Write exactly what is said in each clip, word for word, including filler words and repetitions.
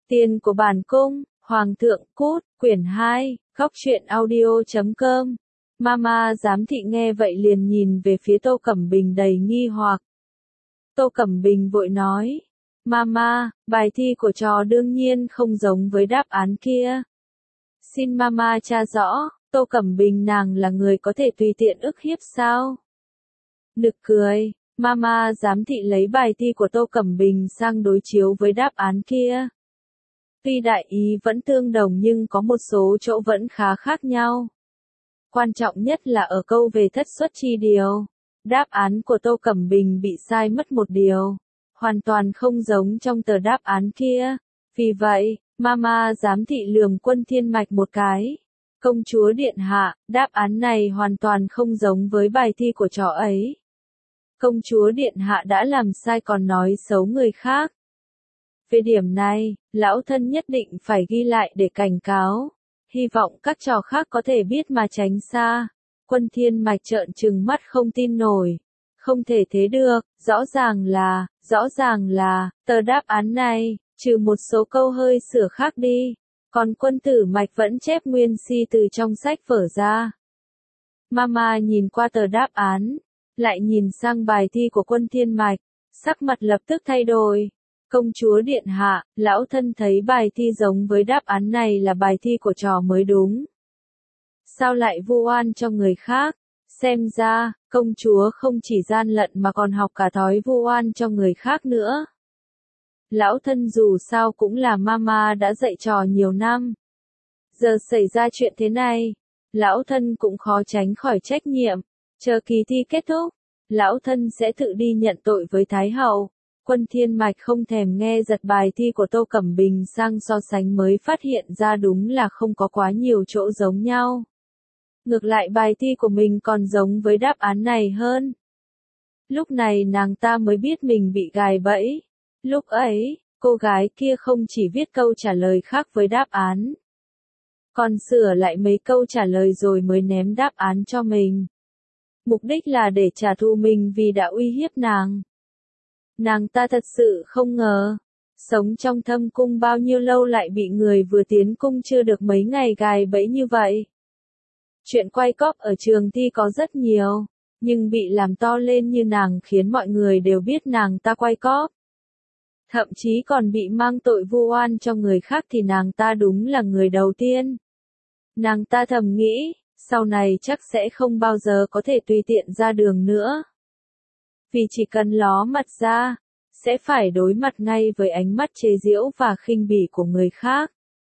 Tiền của bản cung, Hoàng thượng cút, quyển hai, góc truyện audio chấm com. Mama giám thị nghe vậy liền nhìn về phía Tô Cẩm Bình đầy nghi hoặc. Tô Cẩm Bình vội nói, Mama, bài thi của trò đương nhiên không giống với đáp án kia. Xin Mama tra rõ, Tô Cẩm Bình nàng là người có thể tùy tiện ức hiếp sao? Nực cười, Mama giám thị lấy bài thi của Tô Cẩm Bình sang đối chiếu với đáp án kia. Tuy đại ý vẫn tương đồng nhưng có một số chỗ vẫn khá khác nhau. Quan trọng nhất là ở câu về thất xuất chi điều. Đáp án của Tô Cẩm Bình bị sai mất một điều. Hoàn toàn không giống trong tờ đáp án kia. Vì vậy, Mama giám thị lườm Quân Thiên Mạch một cái. Công chúa điện hạ, đáp án này hoàn toàn không giống với bài thi của trò ấy. Công chúa điện hạ đã làm sai còn nói xấu người khác. Về điểm này, lão thân nhất định phải ghi lại để cảnh cáo. Hy vọng các trò khác có thể biết mà tránh xa. Quân Thiên Mạch trợn trừng mắt không tin nổi. Không thể thế được, rõ ràng là, rõ ràng là, tờ đáp án này, trừ một số câu hơi sửa khác đi. Còn Quân Tử Mạch vẫn chép nguyên si từ trong sách vở ra. Mama nhìn qua tờ đáp án, lại nhìn sang bài thi của Quân Thiên Mạch, sắc mặt lập tức thay đổi. Công chúa điện hạ, lão thân thấy bài thi giống với đáp án này là bài thi của trò mới đúng. Sao lại vu oan cho người khác? Xem ra, công chúa không chỉ gian lận mà còn học cả thói vu oan cho người khác nữa. Lão thân dù sao cũng là mama đã dạy trò nhiều năm. Giờ xảy ra chuyện thế này, lão thân cũng khó tránh khỏi trách nhiệm. Chờ kỳ thi kết thúc, lão thân sẽ tự đi nhận tội với Thái hậu. Quân Thiên Mạch không thèm nghe giật bài thi của Tô Cẩm Bình sang so sánh mới phát hiện ra đúng là không có quá nhiều chỗ giống nhau. Ngược lại bài thi của mình còn giống với đáp án này hơn. Lúc này nàng ta mới biết mình bị gài bẫy. Lúc ấy, cô gái kia không chỉ viết câu trả lời khác với đáp án, còn sửa lại mấy câu trả lời rồi mới ném đáp án cho mình. Mục đích là để trả thù mình vì đã uy hiếp nàng. Nàng ta thật sự không ngờ, sống trong thâm cung bao nhiêu lâu lại bị người vừa tiến cung chưa được mấy ngày gài bẫy như vậy. Chuyện quay cóp ở trường thi có rất nhiều, nhưng bị làm to lên như nàng khiến mọi người đều biết nàng ta quay cóp. Thậm chí còn bị mang tội vu oan cho người khác thì nàng ta đúng là người đầu tiên. Nàng ta thầm nghĩ, sau này chắc sẽ không bao giờ có thể tùy tiện ra đường nữa. Vì chỉ cần ló mặt ra, sẽ phải đối mặt ngay với ánh mắt chế giễu và khinh bỉ của người khác.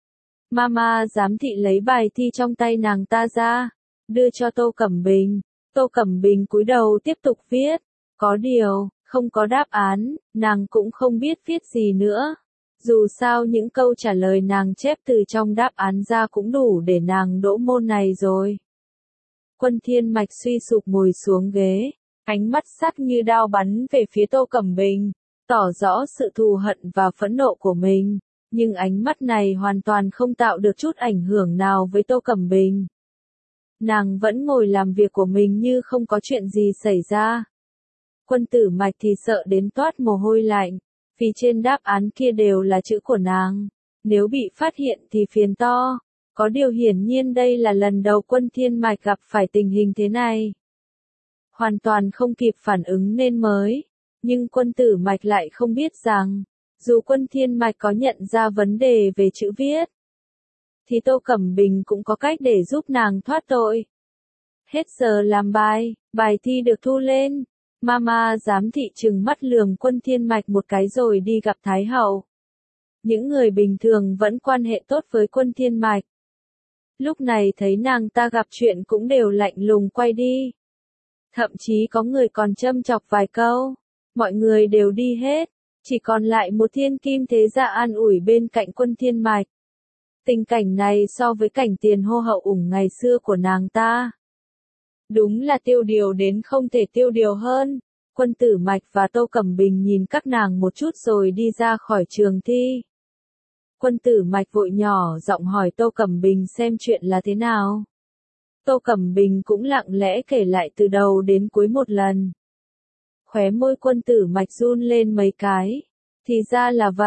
Mama giám thị lấy bài thi trong tay nàng ta ra, đưa cho Tô Cẩm Bình. Tô Cẩm Bình cúi đầu tiếp tục viết. Có điều, không có đáp án, nàng cũng không biết viết gì nữa. Dù sao những câu trả lời nàng chép từ trong đáp án ra cũng đủ để nàng đỗ môn này rồi. Quân Thiên Mạch suy sụp ngồi xuống ghế, ánh mắt sắc như đao bắn về phía Tô Cẩm Bình, tỏ rõ sự thù hận và phẫn nộ của mình. Nhưng ánh mắt này hoàn toàn không tạo được chút ảnh hưởng nào với Tô Cẩm Bình. Nàng vẫn ngồi làm việc của mình như không có chuyện gì xảy ra. Quân Tử Mạch thì sợ đến toát mồ hôi lạnh, vì trên đáp án kia đều là chữ của nàng. Nếu bị phát hiện thì phiền to. Có điều hiển nhiên đây là lần đầu Quân Thiên Mạch gặp phải tình hình thế này. Hoàn toàn không kịp phản ứng nên mới. Nhưng Quân Tử Mạch lại không biết rằng, dù Quân Thiên Mạch có nhận ra vấn đề về chữ viết, thì Tô Cẩm Bình cũng có cách để giúp nàng thoát tội. Hết giờ làm bài, bài thi được thu lên. Mama giám thị trừng mắt lườm Quân Thiên Mạch một cái rồi đi gặp Thái hậu. Những người bình thường vẫn quan hệ tốt với Quân Thiên Mạch. Lúc này thấy nàng ta gặp chuyện cũng đều lạnh lùng quay đi. Thậm chí có người còn châm chọc vài câu. Mọi người đều đi hết. Chỉ còn lại một thiên kim thế gia an ủi bên cạnh Quân Thiên Mạch. Tình cảnh này so với cảnh tiền hô hậu ủng ngày xưa của nàng ta, đúng là tiêu điều đến không thể tiêu điều hơn. Quân Tử Mạch và Tô Cẩm Bình nhìn các nàng một chút rồi đi ra khỏi trường thi. Quân Tử Mạch vội nhỏ giọng hỏi Tô Cẩm Bình xem chuyện là thế nào. Tô Cẩm Bình cũng lặng lẽ kể lại từ đầu đến cuối một lần. Khóe môi Quân Tử Mạch run lên mấy cái. Thì ra là vậy,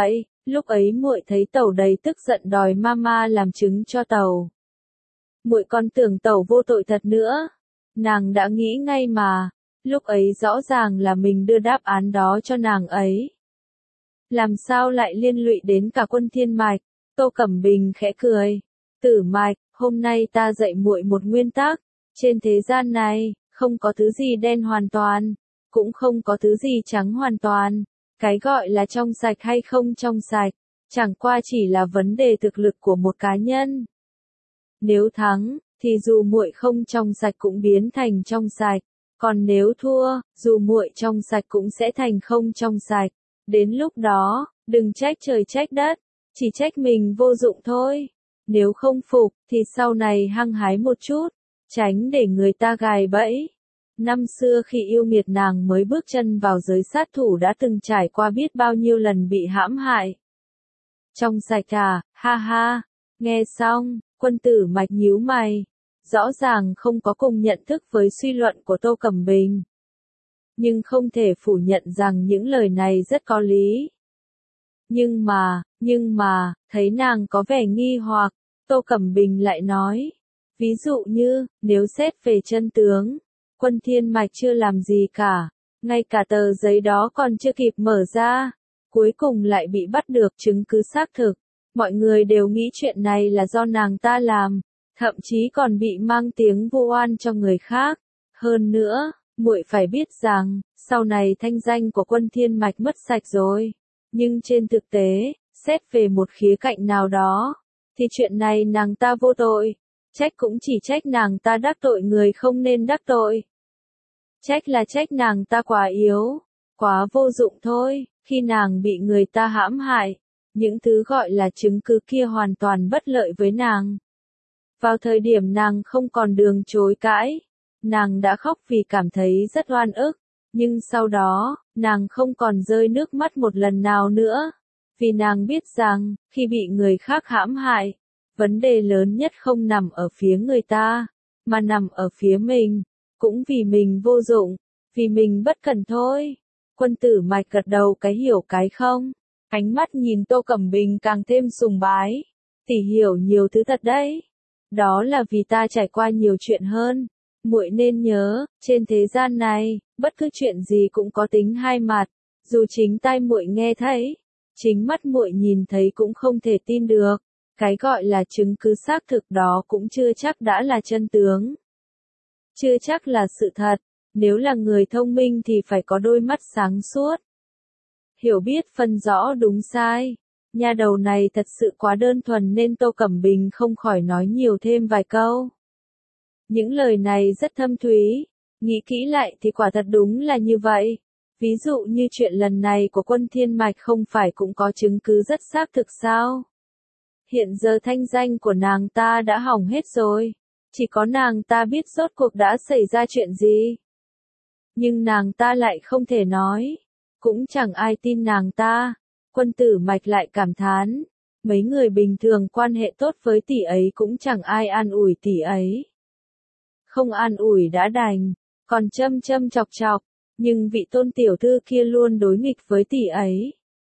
Lúc ấy muội thấy tẩu đầy tức giận đòi mama làm chứng cho tẩu. Muội còn tưởng tẩu vô tội thật nữa. Nàng đã nghĩ ngay mà, lúc ấy rõ ràng là mình đưa đáp án đó cho nàng ấy. Làm sao lại liên lụy đến cả Quân Thiên Mạch? Tô Cẩm Bình khẽ cười. Tử Mạch, hôm nay ta dạy muội một nguyên tắc, trên thế gian này, không có thứ gì đen hoàn toàn, cũng không có thứ gì trắng hoàn toàn. Cái gọi là trong sạch hay không trong sạch, chẳng qua chỉ là vấn đề thực lực của một cá nhân. Nếu thắng, thì dù muội không trong sạch cũng biến thành trong sạch, còn nếu thua, dù muội trong sạch cũng sẽ thành không trong sạch. Đến lúc đó, đừng trách trời trách đất, chỉ trách mình vô dụng thôi. Nếu không phục, thì sau này hăng hái một chút, tránh để người ta gài bẫy. Năm xưa khi yêu nghiệt nàng mới bước chân vào giới sát thủ đã từng trải qua biết bao nhiêu lần bị hãm hại. Trong sạch à, ha ha, nghe xong, Quân Tử Mạch nhíu mày, rõ ràng không có cùng nhận thức với suy luận của Tô Cẩm Bình. Nhưng không thể phủ nhận rằng những lời này rất có lý. Nhưng mà, nhưng mà, thấy nàng có vẻ nghi hoặc, Tô Cẩm Bình lại nói, ví dụ như, nếu xét về chân tướng, Quân Thiên Mạch chưa làm gì cả, ngay cả tờ giấy đó còn chưa kịp mở ra, cuối cùng lại bị bắt được chứng cứ xác thực. Mọi người đều nghĩ chuyện này là do nàng ta làm, thậm chí còn bị mang tiếng vu oan cho người khác. Hơn nữa, muội phải biết rằng, sau này thanh danh của Quân Thiên Mạch mất sạch rồi. Nhưng trên thực tế, xét về một khía cạnh nào đó, thì chuyện này nàng ta vô tội. Trách cũng chỉ trách nàng ta đắc tội người không nên đắc tội. Trách là trách nàng ta quá yếu, quá vô dụng thôi. Khi nàng bị người ta hãm hại, những thứ gọi là chứng cứ kia hoàn toàn bất lợi với nàng. Vào thời điểm nàng không còn đường chối cãi, nàng đã khóc vì cảm thấy rất oan ức. Nhưng sau đó, nàng không còn rơi nước mắt một lần nào nữa. Vì nàng biết rằng, khi bị người khác hãm hại, vấn đề lớn nhất không nằm ở phía người ta, mà nằm ở phía mình. Cũng vì mình vô dụng, vì mình bất cẩn thôi. Quân Tử Mạch gật đầu cái hiểu cái không. Ánh mắt nhìn Tô Cẩm Bình càng thêm sùng bái. Tỷ hiểu nhiều thứ thật đấy. Đó là vì ta trải qua nhiều chuyện hơn. Muội nên nhớ, trên thế gian này, bất cứ chuyện gì cũng có tính hai mặt. Dù chính tai muội nghe thấy, chính mắt muội nhìn thấy cũng không thể tin được. Cái gọi là chứng cứ xác thực đó cũng chưa chắc đã là chân tướng. Chưa chắc là sự thật. Nếu là người thông minh thì phải có đôi mắt sáng suốt. Hiểu biết phân rõ đúng sai. Nha đầu này thật sự quá đơn thuần nên Tô Cẩm Bình không khỏi nói nhiều thêm vài câu. Những lời này rất thâm thúy. Nghĩ kỹ lại thì quả thật đúng là như vậy. Ví dụ như chuyện lần này của Quân Thiên Mạch không phải cũng có chứng cứ rất xác thực sao? Hiện giờ thanh danh của nàng ta đã hỏng hết rồi. Chỉ có nàng ta biết rốt cuộc đã xảy ra chuyện gì. Nhưng nàng ta lại không thể nói. Cũng chẳng ai tin nàng ta. Quân Tử Mạch lại cảm thán. Mấy người bình thường quan hệ tốt với tỷ ấy cũng chẳng ai an ủi tỷ ấy. Không an ủi đã đành, còn châm châm chọc chọc. Nhưng vị Tôn tiểu thư kia luôn đối nghịch với tỷ ấy.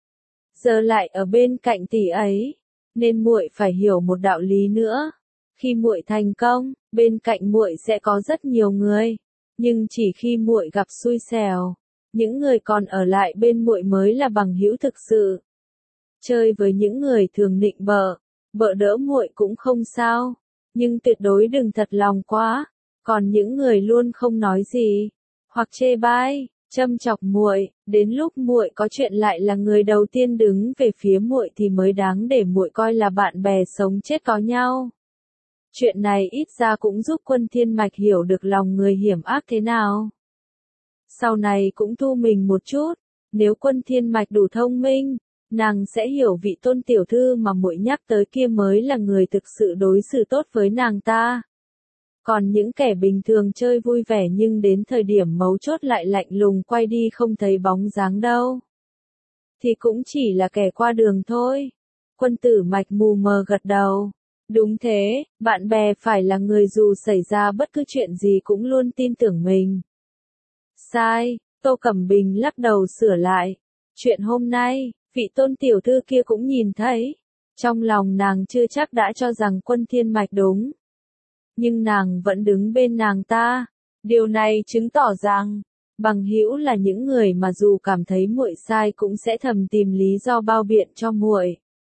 Giờ lại ở bên cạnh tỷ ấy. Nên muội phải hiểu một đạo lý nữa. Khi muội thành công, bên cạnh muội sẽ có rất nhiều người. Nhưng chỉ khi muội gặp xui xẻo, những người còn ở lại bên muội mới là bằng hữu thực sự. Chơi với những người thường nịnh bợ, bợ đỡ muội cũng không sao, nhưng tuyệt đối đừng thật lòng quá. Còn những người luôn không nói gì, hoặc chê bai, châm chọc muội, đến lúc muội có chuyện lại là người đầu tiên đứng về phía muội thì mới đáng để muội coi là bạn bè sống chết có nhau. Chuyện này ít ra cũng giúp Quân Thiên Mạch hiểu được lòng người hiểm ác thế nào. Sau này cũng thu mình một chút, nếu Quân Thiên Mạch đủ thông minh, nàng sẽ hiểu vị Tôn tiểu thư mà muội nhắc tới kia mới là người thực sự đối xử tốt với nàng ta. Còn những kẻ bình thường chơi vui vẻ nhưng đến thời điểm mấu chốt lại lạnh lùng quay đi không thấy bóng dáng đâu. Thì cũng chỉ là kẻ qua đường thôi. Quân Tử Mạch mù mờ gật đầu. Đúng thế, bạn bè phải là người dù xảy ra bất cứ chuyện gì cũng luôn tin tưởng mình. Sai, Tô Cẩm Bình lắc đầu sửa lại. Chuyện hôm nay, Vị Tôn tiểu thư kia cũng nhìn thấy. Trong lòng nàng chưa chắc đã cho rằng Quân Thiên Mạch đúng. Nhưng nàng vẫn đứng bên nàng ta. Điều này chứng tỏ rằng, bằng hữu là những người mà dù cảm thấy muội sai cũng sẽ thầm tìm lý do bao biện cho muội.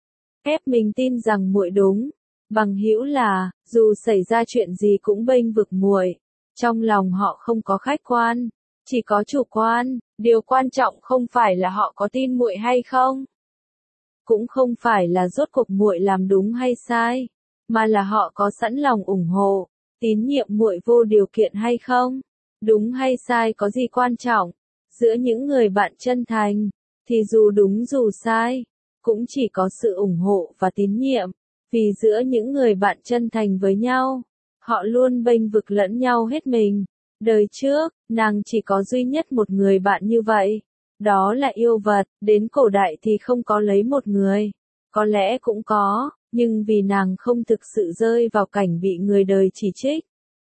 Ép mình tin rằng muội đúng. Bằng hữu là, dù xảy ra chuyện gì cũng bênh vực muội. Trong lòng họ không có khách quan, chỉ có chủ quan. Điều quan trọng không phải là họ có tin muội hay không, cũng không phải là rốt cuộc muội làm đúng hay sai, mà là họ có sẵn lòng ủng hộ, tín nhiệm muội vô điều kiện hay không. Đúng hay sai có gì quan trọng? Giữa những người bạn chân thành, thì dù đúng dù sai, cũng chỉ có sự ủng hộ và tín nhiệm. Vì giữa những người bạn chân thành với nhau, họ luôn bênh vực lẫn nhau hết mình. Đời trước, nàng chỉ có duy nhất một người bạn như vậy. Đó là yêu vật, đến cổ đại thì không có lấy một người. Có lẽ cũng có, nhưng vì nàng không thực sự rơi vào cảnh bị người đời chỉ trích,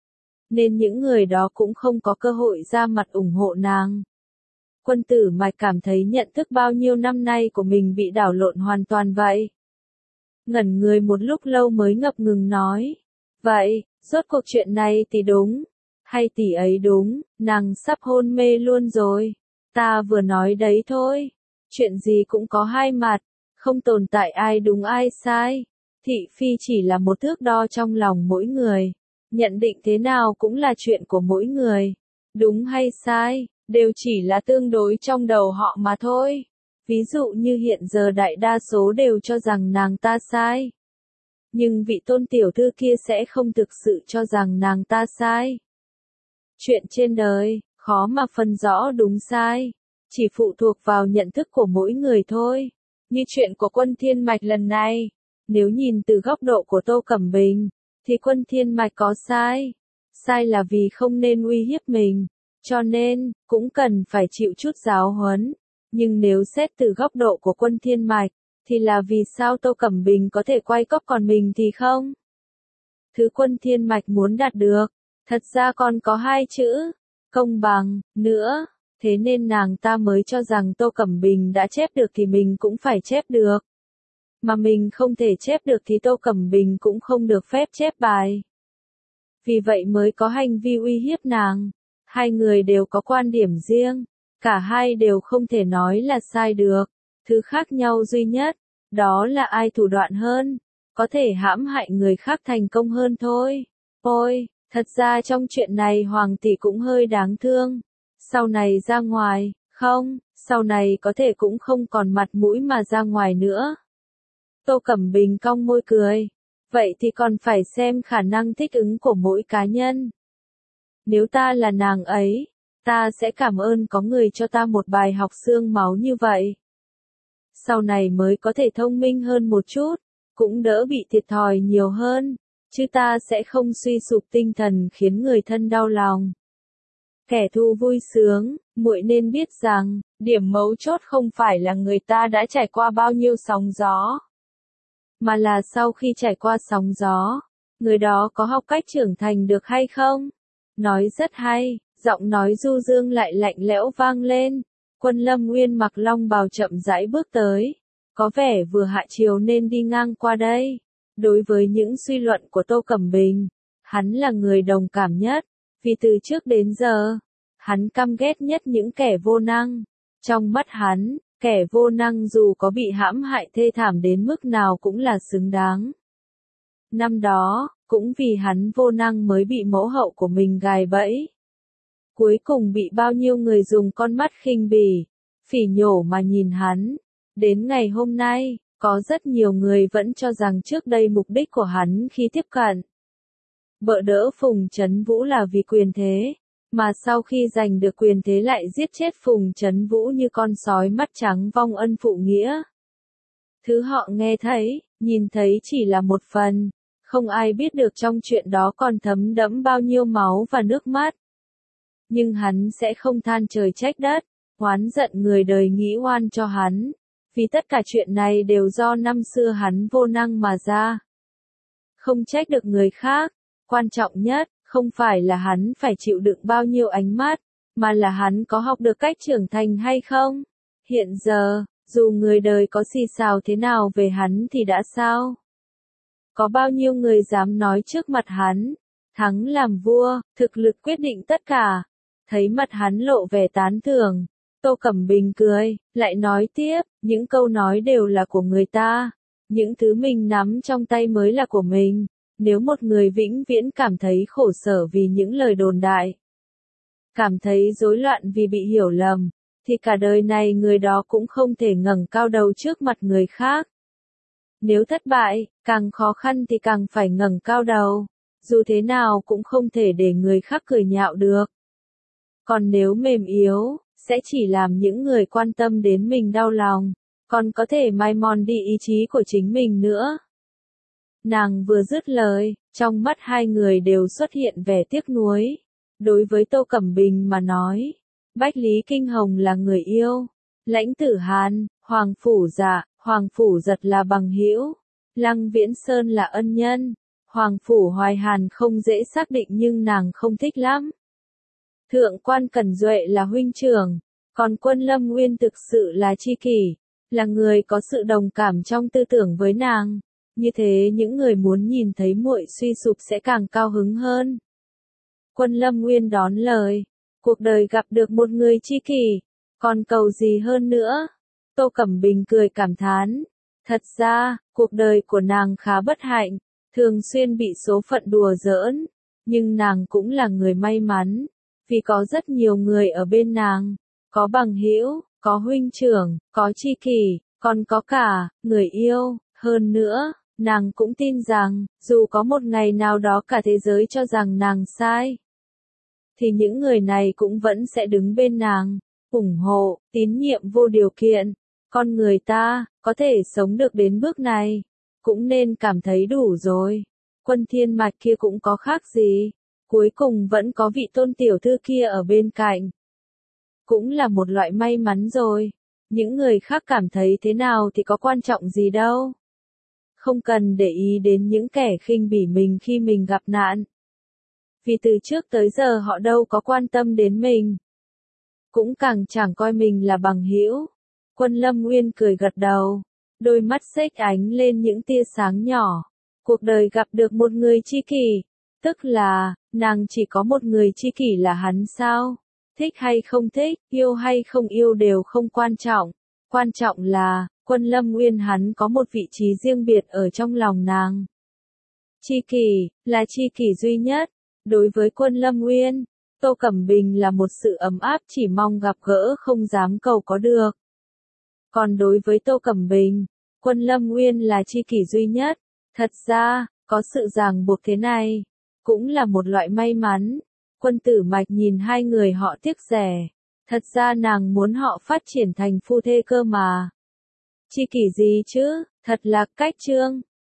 nên những người đó cũng không có cơ hội ra mặt ủng hộ nàng. Quân Tử Mạch cảm thấy nhận thức bao nhiêu năm nay của mình bị đảo lộn hoàn toàn vậy. Ngẩn người một lúc lâu mới ngập ngừng nói. Vậy, rốt cuộc chuyện này thì đúng, hay tỷ ấy đúng, nàng sắp hôn mê luôn rồi. Ta vừa nói đấy thôi. Chuyện gì cũng có hai mặt, không tồn tại ai đúng ai sai. Thị phi chỉ là một thước đo trong lòng mỗi người. Nhận định thế nào cũng là chuyện của mỗi người. Đúng hay sai, đều chỉ là tương đối trong đầu họ mà thôi. Ví dụ như hiện giờ đại đa số đều cho rằng nàng ta sai. Nhưng vị Tôn tiểu thư kia sẽ không thực sự cho rằng nàng ta sai. Chuyện trên đời, khó mà phân rõ đúng sai. Chỉ phụ thuộc vào nhận thức của mỗi người thôi. Như chuyện của Quân Thiên Mạch lần này. Nếu nhìn từ góc độ của Tô Cẩm Bình, thì Quân Thiên Mạch có sai. Sai là vì không nên uy hiếp mình. Cho nên, cũng cần phải chịu chút giáo huấn. Nhưng nếu xét từ góc độ của Quân Thiên Mạch, thì là vì sao Tô Cẩm Bình có thể quay cóp còn mình thì không? Thứ Quân Thiên Mạch muốn đạt được, thật ra còn có hai chữ, công bằng, nữa. Thế nên nàng ta mới cho rằng Tô Cẩm Bình đã chép được thì mình cũng phải chép được. Mà mình không thể chép được thì Tô Cẩm Bình cũng không được phép chép bài. Vì vậy mới có hành vi uy hiếp nàng. Hai người đều có quan điểm riêng. Cả hai đều không thể nói là sai được. Thứ khác nhau duy nhất, đó là ai thủ đoạn hơn, có thể hãm hại người khác thành công hơn thôi. Ôi, thật ra trong chuyện này Hoàng tỷ cũng hơi đáng thương. Sau này ra ngoài, không, sau này có thể cũng không còn mặt mũi mà ra ngoài nữa. Tô Cẩm Bình cong môi cười. Vậy thì còn phải xem khả năng thích ứng của mỗi cá nhân. Nếu ta là nàng ấy, ta sẽ cảm ơn có người cho ta một bài học xương máu như vậy. Sau này mới có thể thông minh hơn một chút, cũng đỡ bị thiệt thòi nhiều hơn, chứ ta sẽ không suy sụp tinh thần khiến người thân đau lòng. Kẻ thù vui sướng, muội nên biết rằng, điểm mấu chốt không phải là người ta đã trải qua bao nhiêu sóng gió, mà là sau khi trải qua sóng gió, người đó có học cách trưởng thành được hay không? Nói rất hay, giọng nói du dương lại lạnh lẽo vang lên. Quân Lâm Nguyên mặc long bào chậm rãi bước tới, có vẻ vừa hạ chiều nên đi ngang qua đây. Đối với những suy luận của Tô Cẩm Bình, hắn là người đồng cảm nhất, vì từ trước đến giờ, hắn căm ghét nhất những kẻ vô năng. Trong mắt hắn, kẻ vô năng dù có bị hãm hại thê thảm đến mức nào cũng là xứng đáng. Năm đó, cũng vì hắn vô năng mới bị mẫu hậu của mình gài bẫy. Cuối cùng bị bao nhiêu người dùng con mắt khinh bỉ, phỉ nhổ mà nhìn hắn. Đến ngày hôm nay, có rất nhiều người vẫn cho rằng trước đây mục đích của hắn khi tiếp cận bợ đỡ Phùng Trấn Vũ là vì quyền thế, mà sau khi giành được quyền thế lại giết chết Phùng Trấn Vũ như con sói mắt trắng vong ân phụ nghĩa. Thứ họ nghe thấy, nhìn thấy chỉ là một phần, không ai biết được trong chuyện đó còn thấm đẫm bao nhiêu máu và nước mắt. Nhưng hắn sẽ không than trời trách đất, oán giận người đời nghĩ oan cho hắn, vì tất cả chuyện này đều do năm xưa hắn vô năng mà ra. Không trách được người khác, quan trọng nhất, không phải là hắn phải chịu đựng bao nhiêu ánh mắt, mà là hắn có học được cách trưởng thành hay không. Hiện giờ, Dù người đời có xì xào thế nào về hắn thì đã sao? Có bao nhiêu người dám nói trước mặt hắn, thắng làm vua, thực lực quyết định tất cả. Thấy mặt hắn lộ vẻ tán thưởng, Tô Cẩm Bình cười, lại nói tiếp, những câu nói đều là của người ta, những thứ mình nắm trong tay mới là của mình. Nếu một người vĩnh viễn cảm thấy khổ sở vì những lời đồn đại, cảm thấy rối loạn vì bị hiểu lầm, thì cả đời này người đó cũng không thể ngẩng cao đầu trước mặt người khác. Nếu thất bại, càng khó khăn thì càng phải ngẩng cao đầu, dù thế nào cũng không thể để người khác cười nhạo được. Còn nếu mềm yếu, sẽ chỉ làm những người quan tâm đến mình đau lòng, còn có thể mai mòn đi ý chí của chính mình nữa. Nàng vừa dứt lời, trong mắt hai người đều xuất hiện vẻ tiếc nuối. Đối với Tô Cẩm Bình mà nói, Bách Lý Kinh Hồng là người yêu, Lãnh Tử Hàn, Hoàng Phủ Dạ, Hoàng Phủ Giật là bằng hữu, Lăng Viễn Sơn là ân nhân, Hoàng Phủ Hoài Hàn không dễ xác định nhưng nàng không thích lắm. Thượng quan Cẩn Duệ là huynh trưởng, còn Quân Lâm Nguyên thực sự là tri kỷ, là người có sự đồng cảm trong tư tưởng với nàng. Như thế những người muốn nhìn thấy muội suy sụp sẽ càng cao hứng hơn. Quân Lâm Nguyên đón lời, cuộc đời gặp được một người tri kỷ, còn cầu gì hơn nữa. Tô Cẩm Bình cười cảm thán, thật ra, cuộc đời của nàng khá bất hạnh, thường xuyên bị số phận đùa giỡn, nhưng nàng cũng là người may mắn, vì có rất nhiều người ở bên nàng, có bằng hữu, có huynh trưởng, có tri kỷ, còn có cả người yêu, hơn nữa. Nàng cũng tin rằng, dù có một ngày nào đó cả thế giới cho rằng nàng sai, thì những người này cũng vẫn sẽ đứng bên nàng, ủng hộ, tín nhiệm vô điều kiện. Con người ta, có thể sống được đến bước này, cũng nên cảm thấy đủ rồi. Quân Thiên Mạch kia cũng có khác gì, cuối cùng vẫn có vị Tôn tiểu thư kia ở bên cạnh. Cũng là một loại may mắn rồi, những người khác cảm thấy thế nào thì có quan trọng gì đâu. Không cần để ý đến những kẻ khinh bỉ mình khi mình gặp nạn. Vì từ trước tới giờ họ đâu có quan tâm đến mình. Cũng càng chẳng coi mình là bằng hữu. Quân Lâm Nguyên cười gật đầu. Đôi mắt xếch ánh lên những tia sáng nhỏ. Cuộc đời gặp được một người tri kỷ. Tức là, nàng chỉ có một người tri kỷ là hắn sao? Thích hay không thích, yêu hay không yêu đều không quan trọng. Quan trọng là, Quân Lâm Nguyên hắn có một vị trí riêng biệt ở trong lòng nàng. Tri kỷ, là tri kỷ duy nhất. Đối với Quân Lâm Nguyên, Tô Cẩm Bình là một sự ấm áp chỉ mong gặp gỡ không dám cầu có được. Còn đối với Tô Cẩm Bình, Quân Lâm Nguyên là tri kỷ duy nhất. Thật ra, có sự ràng buộc thế này, cũng là một loại may mắn. Quân Tử Mạch nhìn hai người họ tiếc rẻ. Thật ra nàng muốn họ phát triển thành phu thê cơ mà. Tri kỷ gì chứ, thật là cách trương.